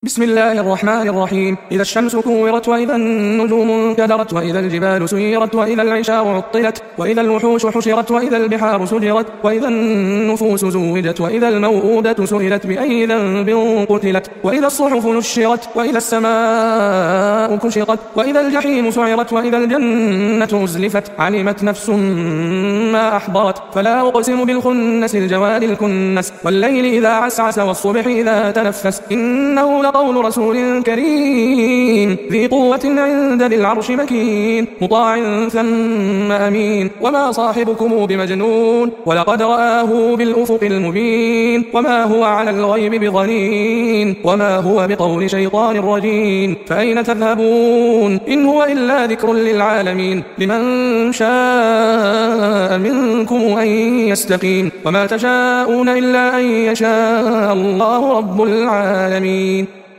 بسم الله الرحمن الرحيم. إذا الشمس كورت وإذا النجوم انكدرت وإذا الجبال سيرت وإذا العشار عطلت وإذا الوحوش حشرت وإذا البحار سجرت وإذا النفوس زوجت وإذا الموءودة سئلت بأي ذنب قتلت وإذا الصحف نشرت وإذا السماء كشطت وإذا الجحيم سعرت وإذا الجنة أزلفت علمت نفس ما أحضرت فلا أقسم بالخنس الجواد الكنس والليل إذا عسعس والصبح إذا تنفس إنه لقول رسول كريم ذي قوة عند ذي العرش مكين مطاع ثم أمين وما صاحبكم بمجنون ولقد رآه بالأفق المبين وما هو على الغيب بضنين وما هو بقول شيطان رجيم فأين تذهبون إن هو إلا ذكر للعالمين لمن شاء منكم أن يستقيم وما تشاءون إلا أن يشاء الله رب العالمين.